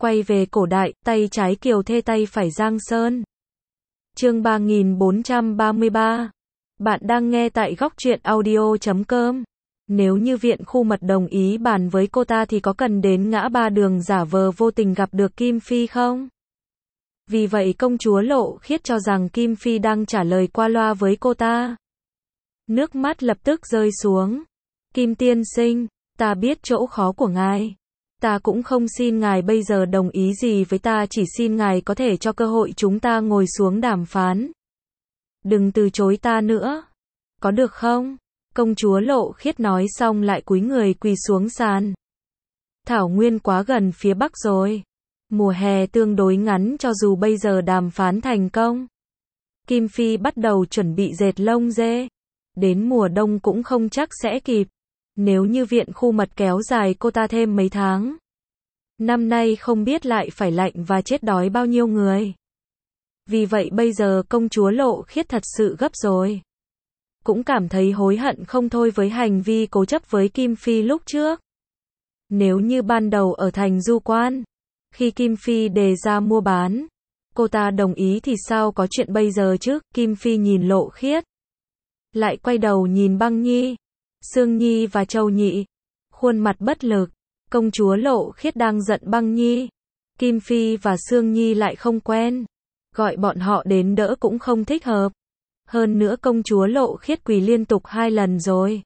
Quay về cổ đại, tay trái Kiều Thê tay phải Giang Sơn. Chương 3433. Bạn đang nghe tại góc truyện audio.com. Nếu như viện khu mật đồng ý bàn với cô ta thì có cần đến ngã ba đường giả vờ vô tình gặp được Kim Phi không? Vì vậy công chúa Lộ Khiết cho rằng Kim Phi đang trả lời qua loa với cô ta. Nước mắt lập tức rơi xuống. Kim tiên sinh, ta biết chỗ khó của ngài. Ta cũng không xin ngài bây giờ đồng ý gì với ta, chỉ xin ngài có thể cho cơ hội chúng ta ngồi xuống đàm phán. Đừng từ chối ta nữa. Có được không? Công chúa Lộ Khiết nói xong lại cúi người quỳ xuống sàn. Thảo nguyên quá gần phía bắc rồi. Mùa hè tương đối ngắn, cho dù bây giờ đàm phán thành công, Kim Phi bắt đầu chuẩn bị dệt lông dê. Đến mùa đông cũng không chắc sẽ kịp. Nếu như viện khu mật kéo dài cô ta thêm mấy tháng, năm nay không biết lại phải lạnh và chết đói bao nhiêu người. Vì vậy bây giờ công chúa Lộ Khiết thật sự gấp rồi. Cũng cảm thấy hối hận không thôi với hành vi cố chấp với Kim Phi lúc trước. Nếu như ban đầu ở thành Du Quan, khi Kim Phi đề ra mua bán, cô ta đồng ý thì sao có chuyện bây giờ chứ? Kim Phi nhìn Lộ Khiết, lại quay đầu nhìn Băng Nhi, Sương Nhi và Châu Nhị, khuôn mặt bất lực. Công chúa Lộ Khiết đang giận Băng Nhi. Kim Phi và Sương Nhi lại không quen, gọi bọn họ đến đỡ cũng không thích hợp. Hơn nữa công chúa Lộ Khiết quỳ liên tục 2 lần rồi.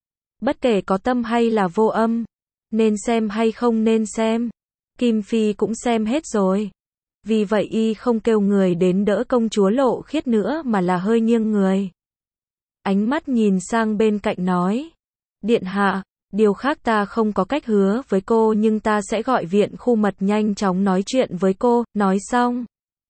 Bất kể có tâm hay là vô âm, nên xem hay không nên xem, Kim Phi cũng xem hết rồi. Vì vậy y không kêu người đến đỡ công chúa Lộ Khiết nữa mà là hơi nghiêng người. Ánh mắt nhìn sang bên cạnh nói. Điện hạ, điều khác ta không có cách hứa với cô, nhưng ta sẽ gọi viện khu mật nhanh chóng nói chuyện với cô. Nói xong,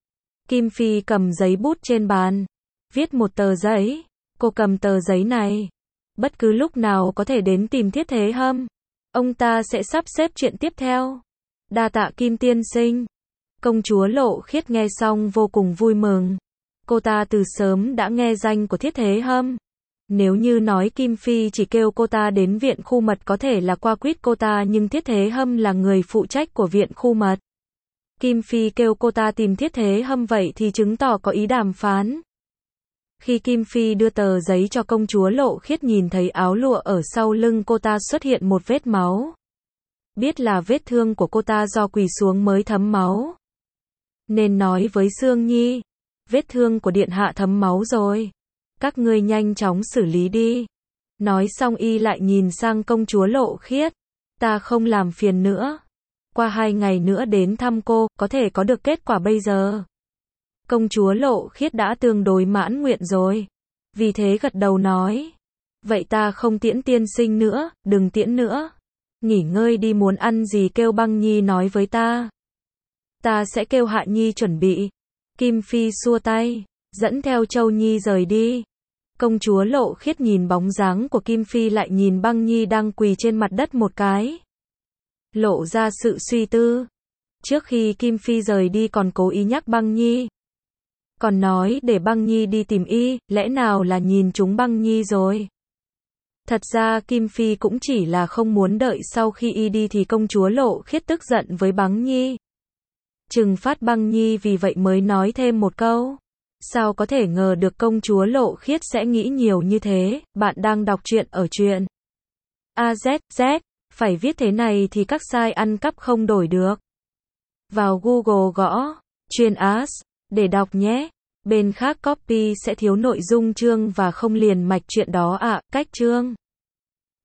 Kim Phi cầm giấy bút trên bàn, viết một tờ giấy. Cô cầm tờ giấy này, bất cứ lúc nào có thể đến tìm Thiết Thế Hâm. Ông ta sẽ sắp xếp chuyện tiếp theo. Đa tạ Kim tiên sinh. Công chúa Lộ Khiết nghe xong vô cùng vui mừng. Cô ta từ sớm đã nghe danh của Thiết Thế Hâm. Nếu như nói Kim Phi chỉ kêu cô ta đến viện khu mật có thể là qua quýt cô ta, nhưng Thiết Thế Hâm là người phụ trách của viện khu mật. Kim Phi kêu cô ta tìm Thiết Thế Hâm vậy thì chứng tỏ có ý đàm phán. Khi Kim Phi đưa tờ giấy cho công chúa Lộ Khiết, nhìn thấy áo lụa ở sau lưng cô ta xuất hiện một vết máu. Biết là vết thương của cô ta do quỳ xuống mới thấm máu. Nên nói với Sương Nhi, vết thương của điện hạ thấm máu rồi. Các ngươi nhanh chóng xử lý đi. Nói xong y lại nhìn sang công chúa Lộ Khiết. Ta không làm phiền nữa. Qua 2 ngày nữa đến thăm cô, có thể có được kết quả bây giờ. Công chúa Lộ Khiết đã tương đối mãn nguyện rồi. Vì thế gật đầu nói. Vậy ta không tiễn tiên sinh nữa, đừng tiễn nữa. Nghỉ ngơi đi, muốn ăn gì kêu Băng Nhi nói với ta. Ta sẽ kêu Hạ Nhi chuẩn bị. Kim Phi xua tay, dẫn theo Châu Nhi rời đi. Công chúa Lộ Khiết nhìn bóng dáng của Kim Phi lại nhìn Băng Nhi đang quỳ trên mặt đất một cái. Lộ ra sự suy tư. Trước khi Kim Phi rời đi còn cố ý nhắc Băng Nhi. Còn nói để Băng Nhi đi tìm y, lẽ nào là nhìn trúng Băng Nhi rồi. Thật ra Kim Phi cũng chỉ là không muốn đợi sau khi y đi thì công chúa Lộ Khiết tức giận với Băng Nhi. Trừng phạt Băng Nhi, vì vậy mới nói thêm một câu. Sao có thể ngờ được công chúa Lộ Khiết sẽ nghĩ nhiều như thế. Bạn đang đọc truyện ở truyện AZZ, phải viết thế này thì các site ăn cắp không đổi được. Vào Google gõ truyện AS để đọc nhé. Bên khác copy sẽ thiếu nội dung chương và không liền mạch truyện đó ạ. Cách chương